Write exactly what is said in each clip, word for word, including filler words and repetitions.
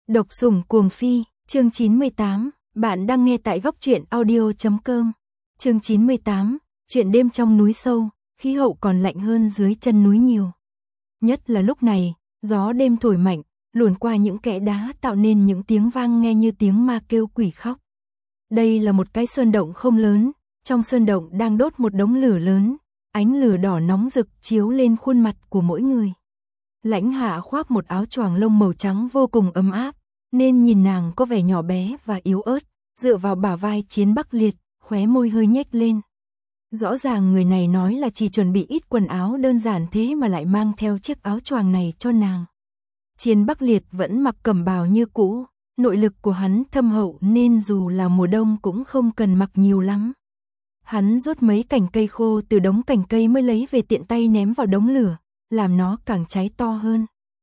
Độc sủng cuồng phi, chương chín mươi tám, bạn đang nghe tại góc truyện audio chấm com. Chương chín mươi tám, chuyện đêm trong núi sâu, khí hậu còn lạnh hơn dưới chân núi nhiều. Nhất là lúc này, gió đêm thổi mạnh, luồn qua những kẽ đá tạo nên những tiếng vang nghe như tiếng ma kêu quỷ khóc. Đây là một cái sơn động không lớn, trong sơn động đang đốt một đống lửa lớn, ánh lửa đỏ nóng rực chiếu lên khuôn mặt của mỗi người. Lãnh Hạ khoác một áo choàng lông màu trắng vô cùng ấm áp, nên nhìn nàng có vẻ nhỏ bé và yếu ớt, dựa vào bả vai Chiến Bắc Liệt, khóe môi hơi nhếch lên. Rõ ràng người này nói là chỉ chuẩn bị ít quần áo đơn giản thế mà lại mang theo chiếc áo choàng này cho nàng. Chiến Bắc Liệt vẫn mặc cẩm bào như cũ, nội lực của hắn thâm hậu nên dù là mùa đông cũng không cần mặc nhiều lắm. Hắn rút mấy cành cây khô từ đống cành cây mới lấy về tiện tay ném vào đống lửa, làm nó càng cháy to hơn.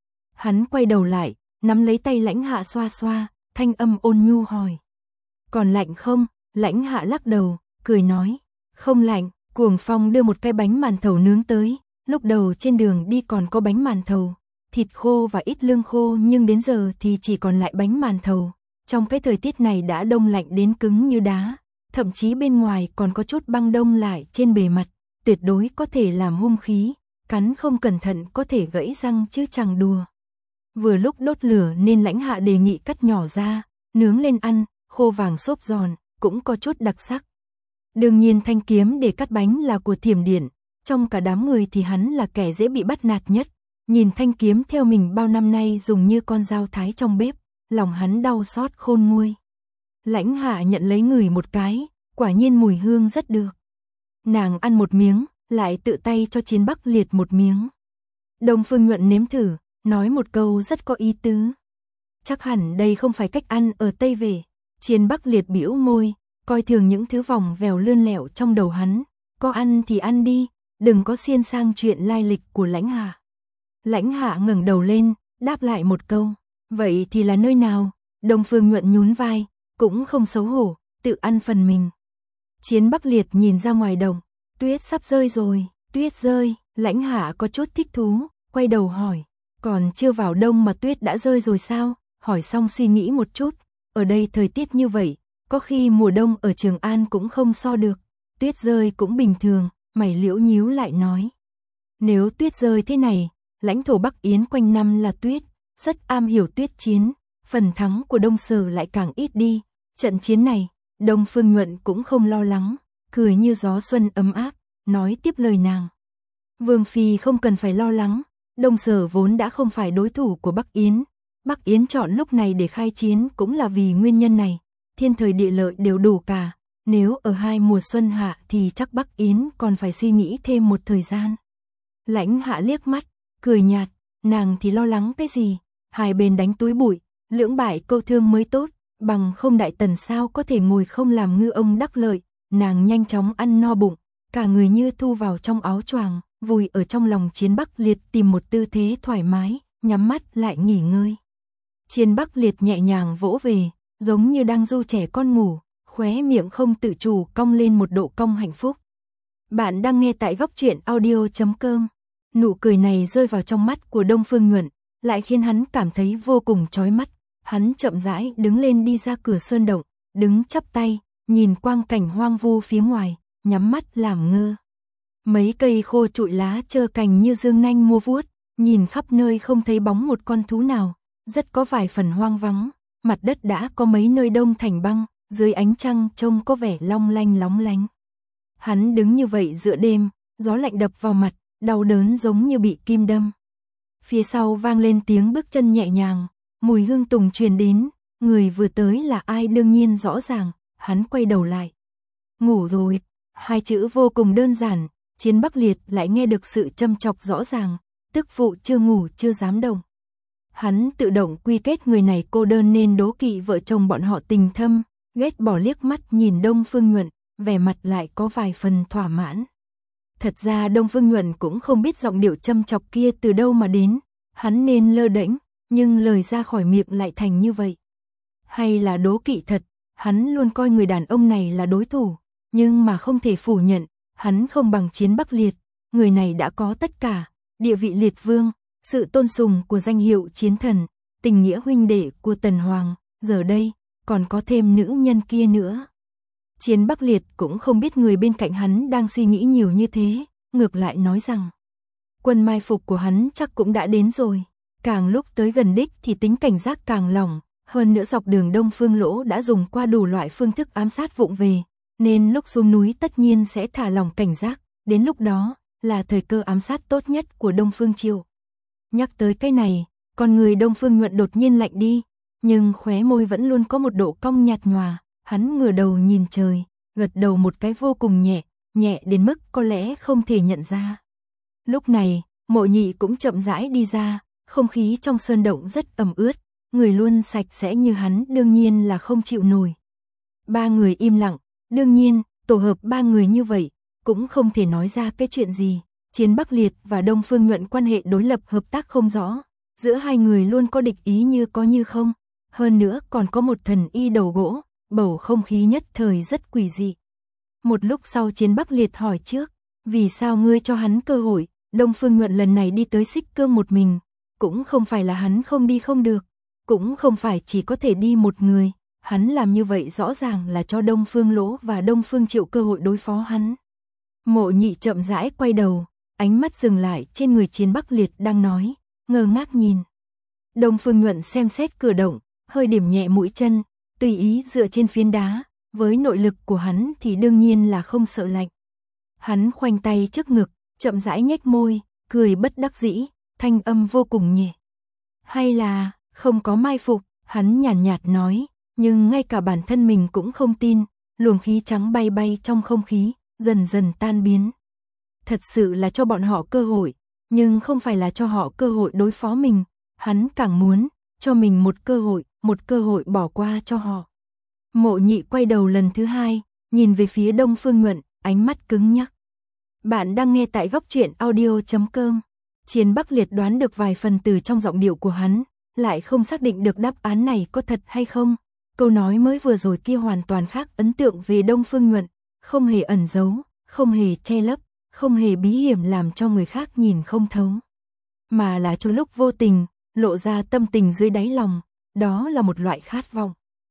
Hắn quay đầu lại, nắm lấy tay Lãnh Hạ xoa xoa, thanh âm ôn nhu hỏi. Còn lạnh không? Lãnh Hạ lắc đầu, cười nói. Không lạnh. Cuồng Phong đưa một cái bánh màn thầu nướng tới, lúc đầu trên đường đi còn có bánh màn thầu, thịt khô và ít lương khô, nhưng đến giờ thì chỉ còn lại bánh màn thầu. Trong cái thời tiết này đã đông lạnh đến cứng như đá, thậm chí bên ngoài còn có chút băng đông lại trên bề mặt, tuyệt đối có thể làm hung khí, cắn không cẩn thận có thể gãy răng chứ chẳng đùa. Vừa lúc đốt lửa nên Lãnh Hạ đề nghị cắt nhỏ ra, nướng lên ăn, khô vàng xốp giòn, cũng có chút đặc sắc. Đương nhiên thanh kiếm để cắt bánh là của Thiểm Điện, trong cả đám người thì hắn là kẻ dễ bị bắt nạt nhất. Nhìn thanh kiếm theo mình bao năm nay dùng như con dao thái trong bếp, lòng hắn đau xót khôn nguôi. Lãnh Hạ nhận lấy ngửi một cái, quả nhiên mùi hương rất được. Nàng ăn một miếng, lại tự tay cho Chiến Bắc Liệt một miếng. Đông Phương Nhuận nếm thử, nói một câu rất có ý tứ. Chắc hẳn đây không phải cách ăn ở Tây Về. Chiến Bắc Liệt bĩu môi, coi thường những thứ vòng vèo lươn lẹo trong đầu hắn. Có ăn thì ăn đi, đừng có xiên sang chuyện lai lịch của Lãnh Hạ. Lãnh Hạ ngẩng đầu lên, đáp lại một câu. Vậy thì là nơi nào? Đông Phương Nhuận nhún vai, cũng không xấu hổ, tự ăn phần mình. Chiến Bắc Liệt nhìn ra ngoài đồng. Tuyết sắp rơi rồi, tuyết rơi. Lãnh Hạ có chút thích thú, quay đầu hỏi. Còn chưa vào đông mà tuyết đã rơi rồi sao? Hỏi xong suy nghĩ một chút. Ở đây thời tiết như vậy, có khi mùa đông ở Trường An cũng không so được. Tuyết rơi cũng bình thường, mày liễu nhíu lại nói. Nếu tuyết rơi thế này, lãnh thổ Bắc Yến quanh năm là tuyết, rất am hiểu tuyết chiến, phần thắng của Đông Sở lại càng ít đi. Trận chiến này, Đông Phương Nhuận cũng không lo lắng, cười như gió xuân ấm áp, nói tiếp lời nàng. Vương Phi không cần phải lo lắng, Đông Sở vốn đã không phải đối thủ của Bắc Yến. Bắc Yến chọn lúc này để khai chiến cũng là vì nguyên nhân này, thiên thời địa lợi đều đủ cả. Nếu ở hai mùa xuân hạ thì chắc Bắc Yến còn phải suy nghĩ thêm một thời gian. Lãnh Hạ liếc mắt, cười nhạt, nàng thì lo lắng cái gì, hai bên đánh túi bụi, lưỡng bại câu thương mới tốt, bằng không Đại Tần sao có thể ngồi không làm ngư ông đắc lợi. Nàng nhanh chóng ăn no bụng, cả người như thu vào trong áo choàng, vùi ở trong lòng Chiến Bắc Liệt tìm một tư thế thoải mái, nhắm mắt lại nghỉ ngơi. Chiến Bắc Liệt nhẹ nhàng vỗ về, giống như đang du trẻ con ngủ, khóe miệng không tự chủ cong lên một độ cong hạnh phúc. Bạn đang nghe tại góc truyện audio chấm com. Nụ cười này rơi vào trong mắt của Đông Phương Nhuận, lại khiến hắn cảm thấy vô cùng chói mắt. Hắn chậm rãi đứng lên đi ra cửa sơn động, đứng chắp tay, nhìn quang cảnh hoang vu phía ngoài, nhắm mắt làm ngơ. Mấy cây khô trụi lá trơ cành như dương nanh mua vuốt, nhìn khắp nơi không thấy bóng một con thú nào, rất có vài phần hoang vắng. Mặt đất đã có mấy nơi đông thành băng, dưới ánh trăng trông có vẻ long lanh lóng lánh. Hắn đứng như vậy giữa đêm, gió lạnh đập vào mặt, đau đớn giống như bị kim đâm. Phía sau vang lên tiếng bước chân nhẹ nhàng, mùi hương tùng truyền đến, người vừa tới là ai đương nhiên rõ ràng, hắn quay đầu lại. Ngủ rồi, hai chữ vô cùng đơn giản, Chiến Bắc Liệt lại nghe được sự châm chọc rõ ràng, tức phụ chưa ngủ chưa dám động. Hắn tự động quy kết người này cô đơn nên đố kỵ vợ chồng bọn họ tình thâm, ghét bỏ liếc mắt nhìn Đông Phương Nhuận, vẻ mặt lại có vài phần thỏa mãn. Thật ra Đông Phương Nhuận cũng không biết giọng điệu châm chọc kia từ đâu mà đến, hắn nên lơ đễnh, nhưng lời ra khỏi miệng lại thành như vậy. Hay là đố kỵ thật, hắn luôn coi người đàn ông này là đối thủ, nhưng mà không thể phủ nhận, hắn không bằng Chiến Bắc Liệt, người này đã có tất cả, địa vị liệt vương, sự tôn sùng của danh hiệu chiến thần, tình nghĩa huynh đệ của Tần Hoàng, giờ đây, còn có thêm nữ nhân kia nữa. Chiến Bắc Liệt cũng không biết người bên cạnh hắn đang suy nghĩ nhiều như thế, ngược lại nói rằng, quân mai phục của hắn chắc cũng đã đến rồi, càng lúc tới gần đích thì tính cảnh giác càng lỏng, hơn nữa dọc đường Đông Phương Lỗ đã dùng qua đủ loại phương thức ám sát vụng về, nên lúc xuống núi tất nhiên sẽ thả lỏng cảnh giác, đến lúc đó là thời cơ ám sát tốt nhất của Đông Phương Triệu. Nhắc tới cái này, con người Đông Phương Nhuận đột nhiên lạnh đi, nhưng khóe môi vẫn luôn có một độ cong nhạt nhòa, hắn ngửa đầu nhìn trời, gật đầu một cái vô cùng nhẹ, nhẹ đến mức có lẽ không thể nhận ra. Lúc này, Mộ Nhị cũng chậm rãi đi ra, không khí trong sơn động rất ẩm ướt, người luôn sạch sẽ như hắn đương nhiên là không chịu nổi. Ba người im lặng, đương nhiên, tổ hợp ba người như vậy, cũng không thể nói ra cái chuyện gì. Chiến Bắc Liệt và Đông Phương Nhuận quan hệ đối lập hợp tác không rõ, giữa hai người luôn có địch ý như có như không, hơn nữa còn có một thần y đầu gỗ, bầu không khí nhất thời rất quỷ dị. Một lúc sau Chiến Bắc Liệt hỏi trước, vì sao ngươi cho hắn cơ hội? Đông Phương Nhuận lần này đi tới Xích Cương một mình, cũng không phải là hắn không đi không được, cũng không phải chỉ có thể đi một người, hắn làm như vậy rõ ràng là cho Đông Phương Lỗ và Đông Phương Triệu cơ hội đối phó hắn. Mộ Nhị chậm rãi quay đầu, ánh mắt dừng lại trên người Chiến Bắc Liệt đang nói, ngơ ngác nhìn. Đông Phương Nhuận xem xét cửa động, hơi điểm nhẹ mũi chân, tùy ý dựa trên phiến đá, với nội lực của hắn thì đương nhiên là không sợ lạnh. Hắn khoanh tay trước ngực, chậm rãi nhếch môi, cười bất đắc dĩ, thanh âm vô cùng nhẹ. Hay là, không có mai phục, hắn nhàn nhạt, nhạt nói, nhưng ngay cả bản thân mình cũng không tin, luồng khí trắng bay bay trong không khí, dần dần tan biến. Thật sự là cho bọn họ cơ hội, nhưng không phải là cho họ cơ hội đối phó mình, hắn càng muốn, cho mình một cơ hội, một cơ hội bỏ qua cho họ. Mộ Nhị quay đầu lần thứ hai, nhìn về phía Đông Phương Nhuận, ánh mắt cứng nhắc. Bạn đang nghe tại góc truyện audio chấm com. Chiến Bắc Liệt đoán được vài phần từ trong giọng điệu của hắn, lại không xác định được đáp án này có thật hay không. Câu nói mới vừa rồi kia hoàn toàn khác ấn tượng về Đông Phương Nhuận, không hề ẩn giấu, không hề che lấp, không hề bí hiểm làm cho người khác nhìn không thấu. Mà là trong lúc vô tình, lộ ra tâm tình dưới đáy lòng, đó là một loại khát vọng.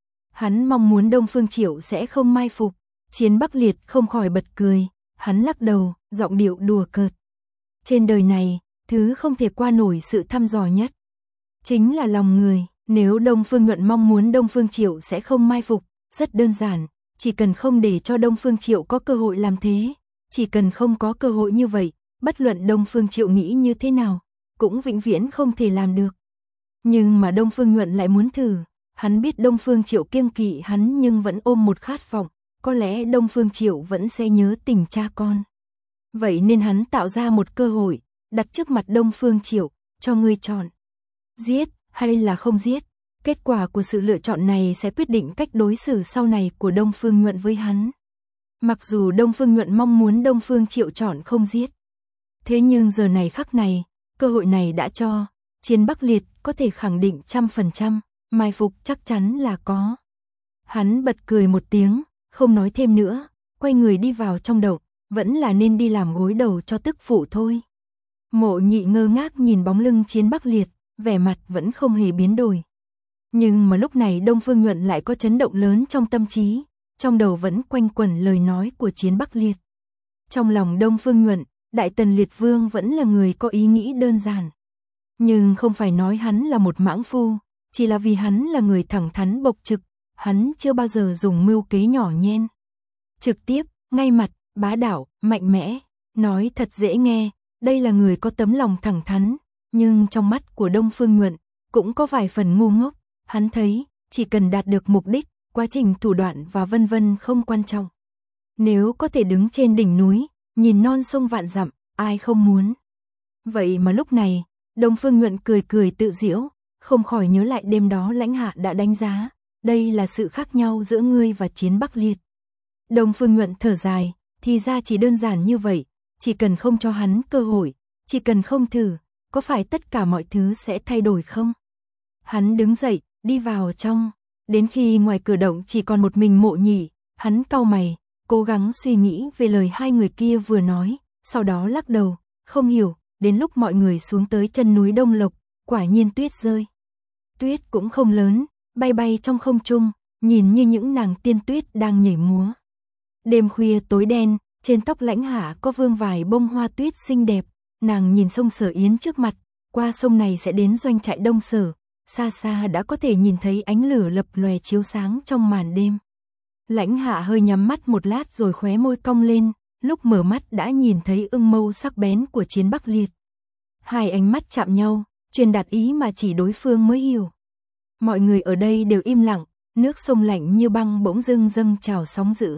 Hắn mong muốn Đông Phương Triệu sẽ không mai phục, Chiến Bắc Liệt không khỏi bật cười, hắn lắc đầu, giọng điệu đùa cợt. Trên đời này, thứ không thể qua nổi sự thăm dò nhất, chính là lòng người. Nếu Đông Phương Nhuận mong muốn Đông Phương Triệu sẽ không mai phục, rất đơn giản, chỉ cần không để cho Đông Phương Triệu có cơ hội làm thế, chỉ cần không có cơ hội như vậy, bất luận Đông Phương Triệu nghĩ như thế nào, cũng vĩnh viễn không thể làm được. Nhưng mà Đông Phương Nhuận lại muốn thử, hắn biết Đông Phương Triệu kiêng kỵ hắn nhưng vẫn ôm một khát vọng, có lẽ Đông Phương Triệu vẫn sẽ nhớ tình cha con. Vậy nên hắn tạo ra một cơ hội, đặt trước mặt Đông Phương Triệu, cho ngươi chọn. Giết hay là không giết, kết quả của sự lựa chọn này sẽ quyết định cách đối xử sau này của Đông Phương Nhuận với hắn. Mặc dù Đông Phương Nhuận mong muốn Đông Phương Triệu chọn không giết, thế nhưng giờ này khắc này, cơ hội này đã cho, Chiến Bắc Liệt có thể khẳng định trăm phần trăm, mai phục chắc chắn là có. Hắn bật cười một tiếng, không nói thêm nữa, quay người đi vào trong động, vẫn là nên đi làm gối đầu cho tức phụ thôi. Mộ Nhị ngơ ngác nhìn bóng lưng Chiến Bắc Liệt, vẻ mặt vẫn không hề biến đổi. Nhưng mà lúc này Đông Phương Nhuận lại có chấn động lớn trong tâm trí, trong đầu vẫn quanh quẩn lời nói của Chiến Bắc Liệt. Trong lòng Đông Phương Nhuận, Đại Tần Liệt Vương vẫn là người có ý nghĩ đơn giản. Nhưng không phải nói hắn là một mãng phu, chỉ là vì hắn là người thẳng thắn bộc trực, hắn chưa bao giờ dùng mưu kế nhỏ nhen. Trực tiếp, ngay mặt, bá đạo, mạnh mẽ, nói thật dễ nghe, đây là người có tấm lòng thẳng thắn, nhưng trong mắt của Đông Phương Nhuận cũng có vài phần ngu ngốc, hắn thấy, chỉ cần đạt được mục đích, quá trình thủ đoạn và vân vân không quan trọng. Nếu có thể đứng trên đỉnh núi, nhìn non sông vạn dặm, ai không muốn. Vậy mà lúc này, Đông Phương Nhuận cười cười tự giễu, không khỏi nhớ lại đêm đó lãnh hạ đã đánh giá, đây là sự khác nhau giữa ngươi và Chiến Bắc Liệt. Đông Phương Nhuận thở dài, thì ra chỉ đơn giản như vậy, chỉ cần không cho hắn cơ hội, chỉ cần không thử, có phải tất cả mọi thứ sẽ thay đổi không? Hắn đứng dậy, đi vào trong, đến khi ngoài cửa động chỉ còn một mình Mộ Nhị, hắn cau mày, cố gắng suy nghĩ về lời hai người kia vừa nói, sau đó lắc đầu, không hiểu, đến lúc mọi người xuống tới chân núi Đông Lộc, quả nhiên tuyết rơi. tuyết cũng không lớn, bay bay trong không trung, nhìn như những nàng tiên tuyết đang nhảy múa. Đêm khuya tối đen, trên tóc Lãnh Hạ có vương vài bông hoa tuyết xinh đẹp, nàng nhìn sông Sở Yến trước mặt, qua sông này sẽ đến doanh trại Đông Sở, xa xa đã có thể nhìn thấy ánh lửa lập lòe chiếu sáng trong màn đêm. Lãnh Hạ hơi nhắm mắt một lát rồi khóe môi cong lên, lúc mở mắt đã nhìn thấy ưng mâu sắc bén của Chiến Bắc Liệt. Hai ánh mắt chạm nhau, truyền đạt ý mà chỉ đối phương mới hiểu. Mọi người ở đây đều im lặng, nước sông lạnh như băng bỗng dưng dâng trào sóng dữ.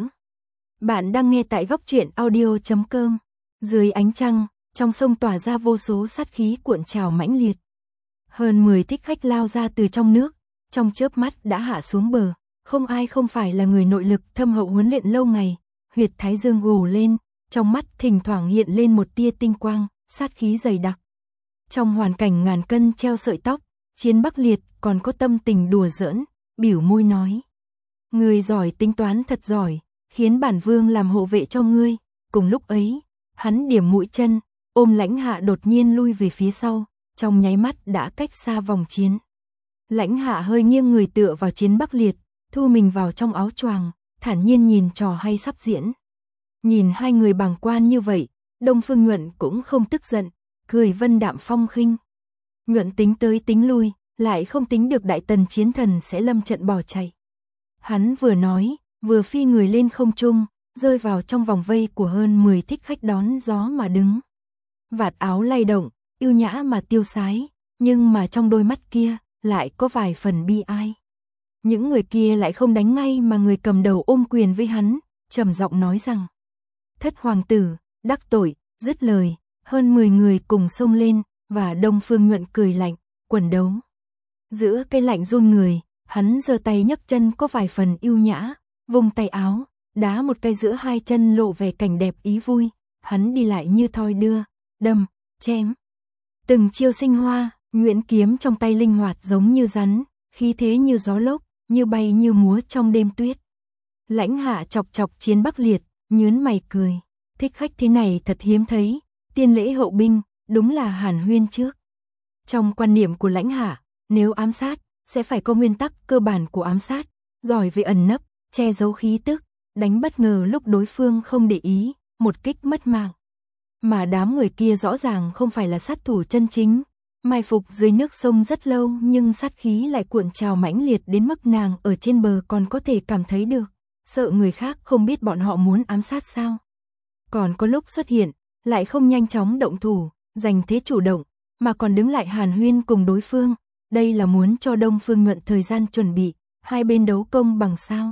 Bạn đang nghe tại góc truyện audio chấm com. Dưới ánh trăng, trong sông tỏa ra vô số sát khí cuộn trào mãnh liệt. Hơn mười thích khách lao ra từ trong nước, trong chớp mắt đã hạ xuống bờ, không ai không phải là người nội lực thâm hậu huấn luyện lâu ngày, huyệt thái dương gồ lên, trong mắt thỉnh thoảng hiện lên một tia tinh quang, sát khí dày đặc. Trong hoàn cảnh ngàn cân treo sợi tóc, Chiến Bắc Liệt còn có tâm tình đùa giỡn, biểu môi nói: "Ngươi giỏi tính toán thật giỏi, khiến bản vương làm hộ vệ cho ngươi." Cùng lúc ấy, hắn điểm mũi chân, ôm Lãnh Hạ đột nhiên lui về phía sau, trong nháy mắt đã cách xa vòng chiến. Lãnh Hạ hơi nghiêng người tựa vào Chiến Bắc Liệt, thu mình vào trong áo choàng, thản nhiên nhìn trò hay sắp diễn. Nhìn hai người bàng quan như vậy, Đông Phương Nhuận cũng không tức giận, cười vân đạm phong khinh. Nhuận tính tới tính lui, lại không tính được Đại Tần chiến thần sẽ lâm trận bỏ chạy. Hắn vừa nói, vừa phi người lên không trung, rơi vào trong vòng vây của hơn mười thích khách đón gió mà đứng. Vạt áo lay động, yêu nhã mà tiêu sái, nhưng mà trong đôi mắt kia lại có vài phần bi ai. Những người kia lại không đánh ngay mà người cầm đầu ôm quyền với hắn, trầm giọng nói rằng: "Thất hoàng tử, đắc tội." Dứt lời, hơn mười người cùng xông lên, và Đông Phương Nhuận cười lạnh, quần đấu. Giữa cái lạnh run người, hắn giơ tay nhấc chân có vài phần yêu nhã, vung tay áo, đá một cái giữa hai chân lộ vẻ cảnh đẹp ý vui, hắn đi lại như thoi đưa, đâm, chém. Từng chiêu sinh hoa, nhuyễn kiếm trong tay linh hoạt giống như rắn, khí thế như gió lốc, như bay như múa trong đêm tuyết. Lãnh Hạ chọc chọc Chiến Bắc Liệt, nhướng mày cười, thích khách thế này thật hiếm thấy, tiên lễ hậu binh, đúng là hàn huyên trước. Trong quan niệm của Lãnh Hạ, nếu ám sát, sẽ phải có nguyên tắc cơ bản của ám sát, giỏi về ẩn nấp, che giấu khí tức, đánh bất ngờ lúc đối phương không để ý, một kích mất mạng. Mà đám người kia rõ ràng không phải là sát thủ chân chính, mai phục dưới nước sông rất lâu nhưng sát khí lại cuộn trào mãnh liệt đến mức nàng ở trên bờ còn có thể cảm thấy được, sợ người khác không biết bọn họ muốn ám sát sao. Còn có lúc xuất hiện, lại không nhanh chóng động thủ, giành thế chủ động, mà còn đứng lại hàn huyên cùng đối phương, đây là muốn cho Đông Phương Nhuận thời gian chuẩn bị, hai bên đấu công bằng sao.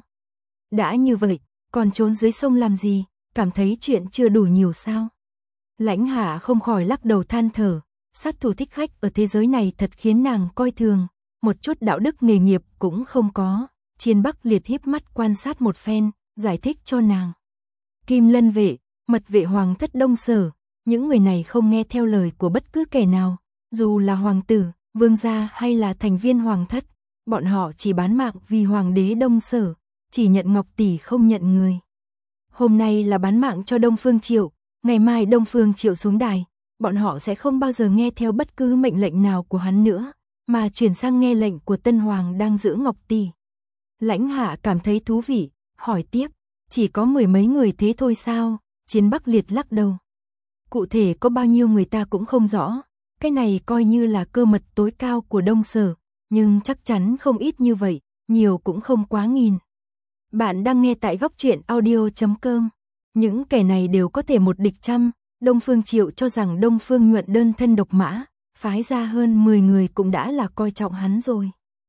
Đã như vậy, còn trốn dưới sông làm gì, cảm thấy chuyện chưa đủ nhiều sao. Lãnh Hạ không khỏi lắc đầu than thở, sát thủ thích khách ở thế giới này thật khiến nàng coi thường, một chút đạo đức nghề nghiệp cũng không có. Chiến Bắc Liệt híp mắt quan sát một phen, giải thích cho nàng. Kim Lân vệ, mật vệ hoàng thất Đông Sở, những người này không nghe theo lời của bất cứ kẻ nào, dù là hoàng tử, vương gia hay là thành viên hoàng thất, bọn họ chỉ bán mạng vì hoàng đế Đông Sở, chỉ nhận ngọc tỷ không nhận người. Hôm nay là bán mạng cho Đông Phương Triệu, ngày mai Đông Phương Triệu xuống đài, bọn họ sẽ không bao giờ nghe theo bất cứ mệnh lệnh nào của hắn nữa, mà chuyển sang nghe lệnh của Tân Hoàng đang giữ ngọc tỷ. Lãnh Hạ cảm thấy thú vị, hỏi tiếp, chỉ có mười mấy người thế thôi sao? Chiến Bắc Liệt lắc đầu. Cụ thể có bao nhiêu người ta cũng không rõ, cái này coi như là cơ mật tối cao của Đông Sở, nhưng chắc chắn không ít như vậy, nhiều cũng không quá nghìn. Bạn đang nghe tại góc truyện audio chấm com. Những kẻ này đều có thể một địch trăm, Đông Phương Triệu cho rằng Đông Phương Nhuận đơn thân độc mã, phái ra hơn mười người cũng đã là coi trọng hắn rồi.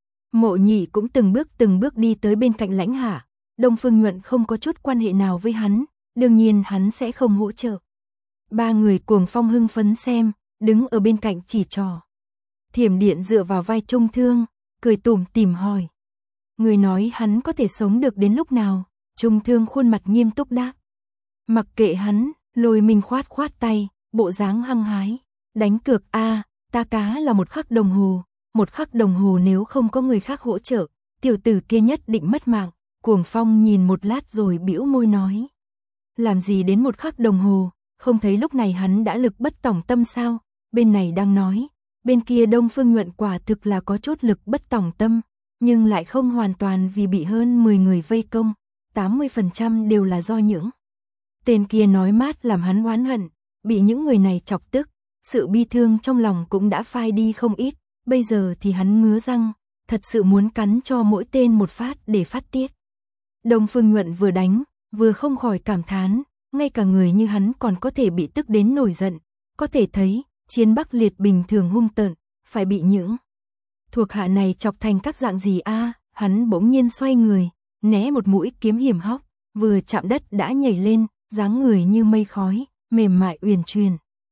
Mộ Nhị cũng từng bước từng bước đi tới bên cạnh Lãnh Hạ, Đông Phương Nhuận không có chút quan hệ nào với hắn, đương nhiên hắn sẽ không hỗ trợ. Ba người cuồng phong hưng phấn xem, đứng ở bên cạnh chỉ trò. Thiểm Điện dựa vào vai Trung Thương, cười tủm tỉm hỏi. Người nói hắn có thể sống được đến lúc nào? Trung Thương khuôn mặt nghiêm túc đáp. Mặc kệ hắn, Lôi Minh khoát khoát tay, bộ dáng hăng hái. Đánh cược a, ta cá là một khắc đồng hồ, một khắc đồng hồ nếu không có người khác hỗ trợ, tiểu tử kia nhất định mất mạng. Cuồng phong nhìn một lát rồi bĩu môi nói. Làm gì đến một khắc đồng hồ, không thấy lúc này hắn đã lực bất tòng tâm sao? Bên này đang nói, Bên kia Đông Phương Nhuận quả thực là có chút lực bất tòng tâm, nhưng lại không hoàn toàn vì bị hơn mười người vây công, tám mươi phần trăm đều là do những tên kia nói mát làm hắn oán hận, bị những người này chọc tức, sự bi thương trong lòng cũng đã phai đi không ít, bây giờ thì hắn ngứa răng, thật sự muốn cắn cho mỗi tên một phát để phát tiết. Đông Phương Nhuận vừa đánh, vừa không khỏi cảm thán, ngay cả người như hắn còn có thể bị tức đến nổi giận, có thể thấy, Chiến Bắc Liệt bình thường hung tợn, phải bị những thuộc hạ này chọc thành các dạng gì a? Hắn bỗng nhiên xoay người, né một mũi kiếm hiểm hóc, vừa chạm đất đã nhảy lên, dáng người như mây khói, mềm mại uyển chuyển.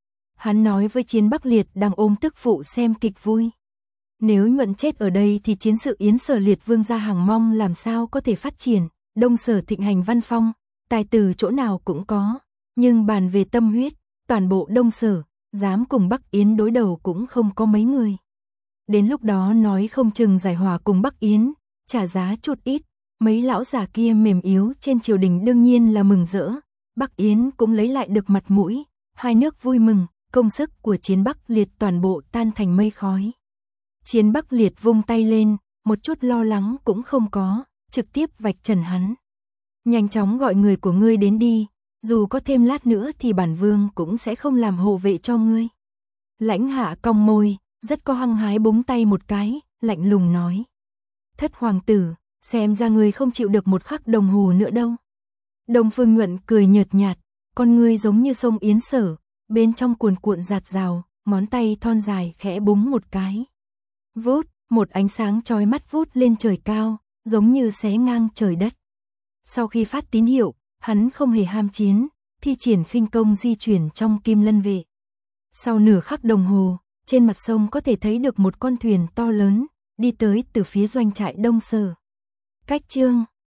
Hắn nói với Chiến Bắc Liệt đang ôm tức phụ xem kịch vui. Nếu Nhuận chết ở đây thì chiến sự Yến Sở Liệt Vương gia Hàng Mong làm sao có thể phát triển, Đông Sở thịnh hành văn phong, tài từ chỗ nào cũng có, nhưng bàn về tâm huyết, toàn bộ Đông Sở, dám cùng Bắc Yến đối đầu cũng không có mấy người. Đến lúc đó nói không chừng giải hòa cùng Bắc Yến, trả giá chút ít, mấy lão già kia mềm yếu trên triều đình đương nhiên là mừng rỡ, Bắc Yến cũng lấy lại được mặt mũi, hai nước vui mừng, công sức của Chiến Bắc Liệt toàn bộ tan thành mây khói. Chiến Bắc Liệt vung tay lên, một chút lo lắng cũng không có, trực tiếp vạch trần hắn. Nhanh chóng gọi người của ngươi đến đi, dù có thêm lát nữa thì bản vương cũng sẽ không làm hộ vệ cho ngươi. Lãnh Hạ cong môi, rất có hăng hái búng tay một cái, lạnh lùng nói. Thất hoàng tử, xem ra ngươi không chịu được một khắc đồng hồ nữa đâu. Đông Phương Nhuận cười nhợt nhạt, con ngươi giống như sông Yến Sở, bên trong cuồn cuộn giạt rào, ngón tay thon dài khẽ búng một cái. Vút, một ánh sáng chói mắt vút lên trời cao, giống như xé ngang trời đất. Sau khi phát tín hiệu, hắn không hề ham chiến, thi triển khinh công di chuyển trong Kim Lân Vệ. Sau nửa khắc đồng hồ, trên mặt sông có thể thấy được một con thuyền to lớn, đi tới từ phía doanh trại Đông Sở. Cách chương